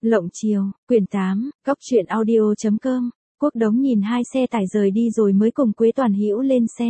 Lộng Chiều, quyển 8, góc truyện audio.com. Quốc Đống nhìn hai xe tải rời đi rồi mới cùng Quế Toàn Hữu lên xe.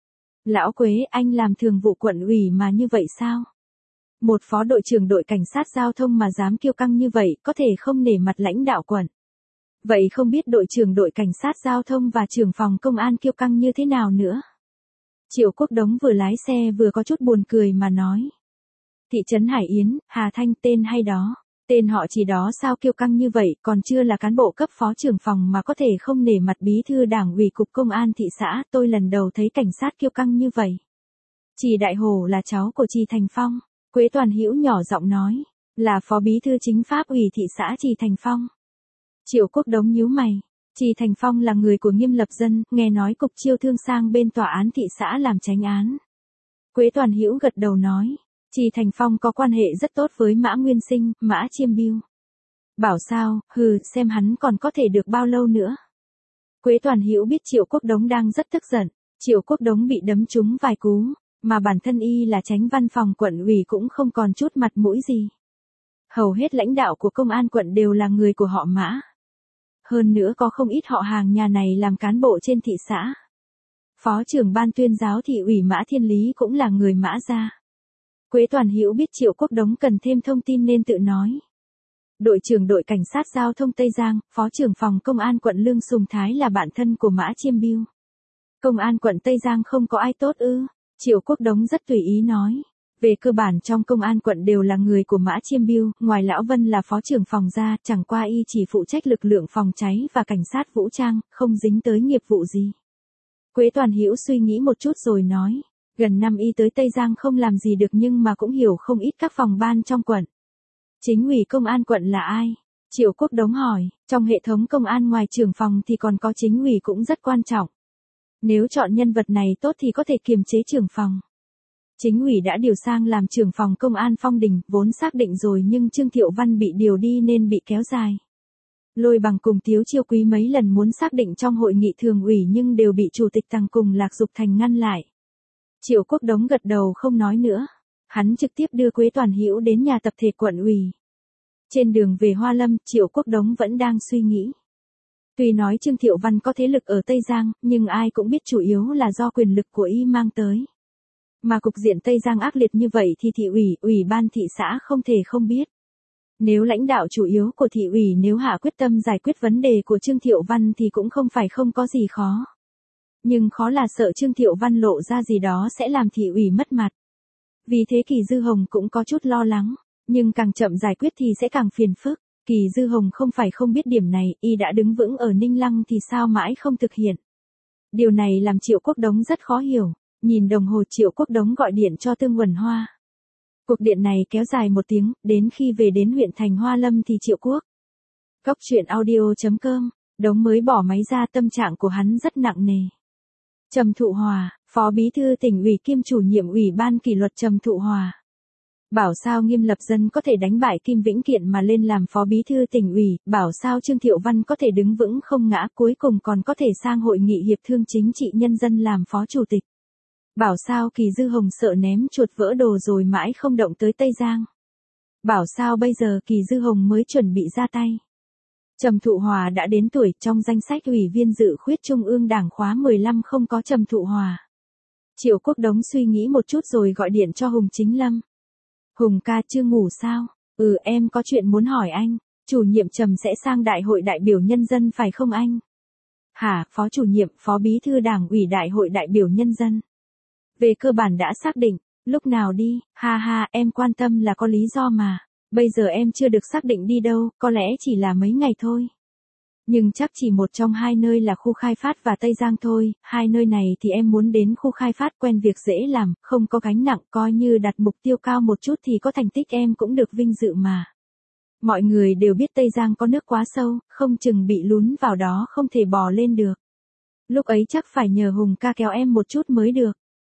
Lão Quế, anh làm thường vụ quận ủy mà như vậy sao? Một phó đội trưởng đội cảnh sát giao thông mà dám kiêu căng như vậy, có thể không nể mặt lãnh đạo quận. Vậy không biết đội trưởng đội cảnh sát giao thông và trưởng phòng công an kiêu căng như thế nào nữa? Triệu Quốc Đống vừa lái xe vừa có chút buồn cười mà nói. Thị trấn Hải Yến, Hà Thanh tên hay đó. Tên họ chỉ đó sao kiêu căng như vậy, còn chưa là cán bộ cấp phó trưởng phòng mà có thể không nể mặt bí thư đảng ủy cục công an thị xã, tôi lần đầu thấy cảnh sát kiêu căng như vậy. Trì Đại Hổ là cháu của Trì Thành Phong, Quế Toàn Hữu nhỏ giọng nói, là phó bí thư chính pháp ủy thị xã Trì Thành Phong. Triệu Quốc Đống nhíu mày, Trì Thành Phong là người của Nghiêm Lập Dân, nghe nói cục chiêu thương sang bên tòa án thị xã làm chánh án. Quế Toàn Hữu gật đầu nói. Trì Thành Phong có quan hệ rất tốt với Mã Nguyên Sinh, Mã Chiêm Biêu. Bảo sao, xem hắn còn có thể được bao lâu nữa. Quế Toàn Hữu biết Triệu Quốc Đống đang rất tức giận, Triệu Quốc Đống bị đấm trúng vài cú, mà bản thân y là chánh văn phòng quận ủy cũng không còn chút mặt mũi gì. Hầu hết lãnh đạo của công an quận đều là người của họ Mã. Hơn nữa có không ít họ hàng nhà này làm cán bộ trên thị xã. Phó trưởng ban tuyên giáo thị ủy Mã Thiên Lý cũng là người Mã gia. Quế Toàn Hữu biết Triệu Quốc Đống cần thêm thông tin nên tự nói. Đội trưởng đội cảnh sát giao thông Tây Giang, phó trưởng phòng công an quận Lương Sùng Thái là bạn thân của Mã Chiêm Biêu. Công an quận Tây Giang không có ai tốt ư? Triệu Quốc Đống rất tùy ý nói. Về cơ bản trong công an quận đều là người của Mã Chiêm Biêu, ngoài Lão Vân là phó trưởng phòng ra, chẳng qua y chỉ phụ trách lực lượng phòng cháy và cảnh sát vũ trang, không dính tới nghiệp vụ gì. Quế Toàn Hữu suy nghĩ một chút rồi nói. Gần năm y tới Tây Giang không làm gì được nhưng mà cũng hiểu không ít các phòng ban trong quận. Chính ủy công an quận là ai? Triệu Quốc Đống hỏi, trong hệ thống công an ngoài trưởng phòng thì còn có chính ủy cũng rất quan trọng. Nếu chọn nhân vật này tốt thì có thể kiềm chế trưởng phòng. Chính ủy đã điều sang làm trưởng phòng công an Phong Đình, vốn xác định rồi nhưng Trương Thiệu Văn bị điều đi nên bị kéo dài. Lôi Bằng cùng Tiếu Chiêu Quý mấy lần muốn xác định trong hội nghị thường ủy nhưng đều bị chủ tịch Tằng cùng Lạc Dục Thành ngăn lại. Triệu Quốc Đống gật đầu không nói nữa. Hắn trực tiếp đưa Quế Toàn Hữu đến nhà tập thể quận ủy. Trên đường về Hoa Lâm, Triệu Quốc Đống vẫn đang suy nghĩ. Tuy nói Trương Thiệu Văn có thế lực ở Tây Giang, nhưng ai cũng biết chủ yếu là do quyền lực của y mang tới. Mà cục diện Tây Giang ác liệt như vậy thì thị ủy, ủy ban thị xã không thể không biết. Nếu lãnh đạo chủ yếu của thị ủy nếu hạ quyết tâm giải quyết vấn đề của Trương Thiệu Văn thì cũng không phải không có gì khó. Nhưng khó là sợ Trương Thiệu Văn lộ ra gì đó sẽ làm thị ủy mất mặt. Vì thế Kỳ Dư Hồng cũng có chút lo lắng, nhưng càng chậm giải quyết thì sẽ càng phiền phức. Kỳ Dư Hồng không phải không biết điểm này, y đã đứng vững ở Ninh Lăng thì sao mãi không thực hiện. Điều này làm Triệu Quốc Đống rất khó hiểu, nhìn đồng hồ Triệu Quốc Đống gọi điện cho Tương Uẩn Hoa. Cuộc điện này kéo dài 1 tiếng, đến khi về đến huyện thành Hoa Lâm thì Triệu Quốc. Góc truyện audio.com, Đống mới bỏ máy ra tâm trạng của hắn rất nặng nề. Trầm Thụ Hòa, phó bí thư tỉnh ủy kiêm chủ nhiệm ủy ban kỷ luật Trầm Thụ Hòa. Bảo sao Nghiêm Lập Dân có thể đánh bại Kim Vĩnh Kiện mà lên làm phó bí thư tỉnh ủy, bảo sao Trương Thiệu Văn có thể đứng vững không ngã cuối cùng còn có thể sang hội nghị hiệp thương chính trị nhân dân làm phó chủ tịch. Bảo sao Kỳ Dư Hồng sợ ném chuột vỡ đồ rồi mãi không động tới Tây Giang. Bảo sao bây giờ Kỳ Dư Hồng mới chuẩn bị ra tay. Trầm Thụ Hòa đã đến tuổi, trong danh sách ủy viên dự khuyết Trung ương Đảng khóa 15 không có Trầm Thụ Hòa. Triệu Quốc Đống suy nghĩ một chút rồi gọi điện cho Hùng Chính Lâm. Hùng ca chưa ngủ sao? Em có chuyện muốn hỏi anh. Chủ nhiệm Trầm sẽ sang đại hội đại biểu nhân dân phải không anh? Hả, phó chủ nhiệm, phó bí thư đảng ủy đại hội đại biểu nhân dân. Về cơ bản đã xác định, lúc nào đi, em quan tâm là có lý do mà. Bây giờ em chưa được xác định đi đâu, có lẽ chỉ là mấy ngày thôi. Nhưng chắc chỉ một trong 2 nơi là khu khai phát và Tây Giang thôi, 2 nơi này thì em muốn đến khu khai phát quen việc dễ làm, không có gánh nặng, coi như đặt mục tiêu cao một chút thì có thành tích em cũng được vinh dự mà. Mọi người đều biết Tây Giang có nước quá sâu, không chừng bị lún vào đó không thể bò lên được. Lúc ấy chắc phải nhờ Hùng ca kéo em một chút mới được.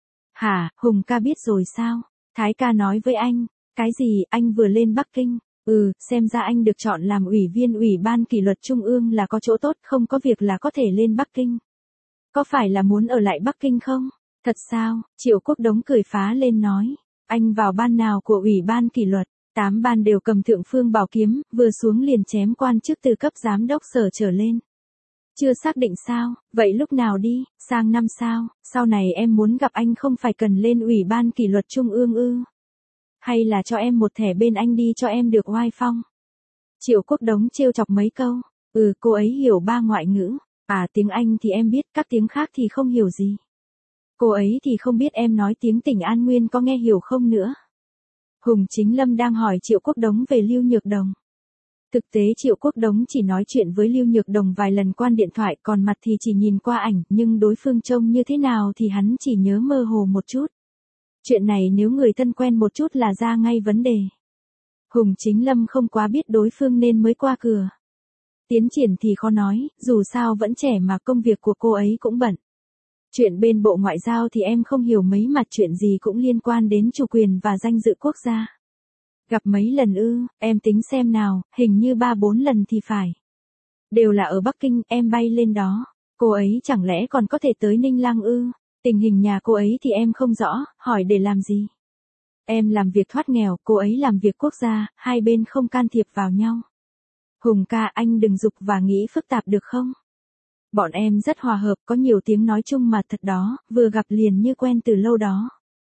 Hả, Hùng ca biết rồi sao? Thái ca nói với anh, cái gì, anh vừa lên Bắc Kinh? Xem ra anh được chọn làm ủy viên ủy ban kỷ luật Trung ương là có chỗ tốt, không có việc là có thể lên Bắc Kinh. Có phải là muốn ở lại Bắc Kinh không? Thật sao? Triệu Quốc Đống cười phá lên nói. Anh vào ban nào của ủy ban kỷ luật? 8 ban đều cầm thượng phương bảo kiếm, vừa xuống liền chém quan chức từ cấp giám đốc sở trở lên. Chưa xác định sao, vậy lúc nào đi, sang năm sao, sau này em muốn gặp anh không phải cần lên ủy ban kỷ luật trung ương ư? Hay là cho em một thẻ bên anh đi cho em được oai phong? Triệu Quốc Đống trêu chọc mấy câu, cô ấy hiểu 3 ngoại ngữ, tiếng Anh thì em biết, các tiếng khác thì không hiểu gì. Cô ấy thì không biết em nói tiếng tỉnh An Nguyên có nghe hiểu không nữa. Hùng Chính Lâm đang hỏi Triệu Quốc Đống về Lưu Nhược Đồng. Thực tế Triệu Quốc Đống chỉ nói chuyện với Lưu Nhược Đồng vài lần qua điện thoại, còn mặt thì chỉ nhìn qua ảnh, nhưng đối phương trông như thế nào thì hắn chỉ nhớ mơ hồ một chút. Chuyện này nếu người thân quen một chút là ra ngay vấn đề. Hùng Chính Lâm không quá biết đối phương nên mới qua cửa. Tiến triển thì khó nói, dù sao vẫn trẻ mà công việc của cô ấy cũng bận. Chuyện bên Bộ Ngoại giao thì em không hiểu mấy, mặt chuyện gì cũng liên quan đến chủ quyền và danh dự quốc gia. Gặp mấy lần ư, em tính xem nào, hình như 3-4 lần thì phải. Đều là ở Bắc Kinh, em bay lên đó. Cô ấy chẳng lẽ còn có thể tới Ninh Lăng ư? Tình hình nhà cô ấy thì em không rõ, hỏi để làm gì? Em làm việc thoát nghèo, cô ấy làm việc quốc gia, hai bên không can thiệp vào nhau. Hùng ca, anh đừng dục và nghĩ phức tạp được không? Bọn em rất hòa hợp, có nhiều tiếng nói chung mà thật đó, vừa gặp liền như quen từ lâu đó.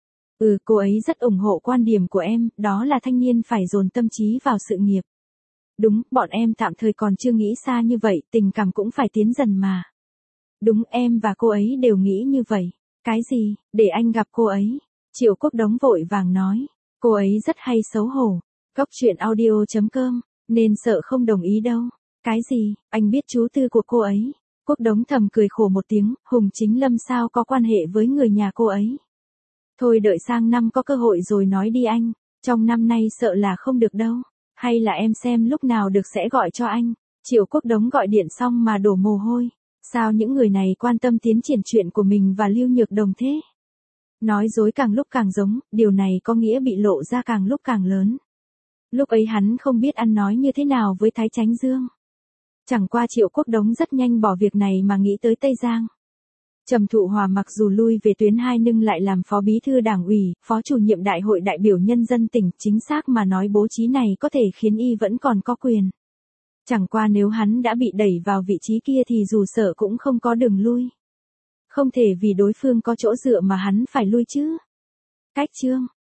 Cô ấy rất ủng hộ quan điểm của em, đó là thanh niên phải dồn tâm trí vào sự nghiệp. Đúng, bọn em tạm thời còn chưa nghĩ xa như vậy, tình cảm cũng phải tiến dần mà. Đúng, em và cô ấy đều nghĩ như vậy. Cái gì, để anh gặp cô ấy. Triệu Quốc Đống vội vàng nói, cô ấy rất hay xấu hổ. Cóc truyện audio.com, nên sợ không đồng ý đâu. Cái gì, anh biết chú tư của cô ấy. Quốc Đống thầm cười khổ một tiếng, Hùng Chính Lâm sao có quan hệ với người nhà cô ấy. Thôi đợi sang năm có cơ hội rồi nói đi anh, trong năm nay sợ là không được đâu, hay là em xem lúc nào được sẽ gọi cho anh. Triệu Quốc Đống gọi điện xong mà đổ mồ hôi, sao những người này quan tâm tiến triển chuyện của mình và Lưu Nhược Đồng thế? Nói dối càng lúc càng giống, điều này có nghĩa bị lộ ra càng lúc càng lớn. Lúc ấy hắn không biết ăn nói như thế nào với Thái Chánh Dương. Chẳng qua Triệu Quốc Đống rất nhanh bỏ việc này mà nghĩ tới Tây Giang. Trầm Thụ Hòa mặc dù lui về tuyến 2 nhưng lại làm phó bí thư đảng ủy, phó chủ nhiệm đại hội đại biểu nhân dân tỉnh, chính xác mà nói bố trí này có thể khiến y vẫn còn có quyền. Chẳng qua nếu hắn đã bị đẩy vào vị trí kia thì dù sợ cũng không có đường lui. Không thể vì đối phương có chỗ dựa mà hắn phải lui chứ. Cách chương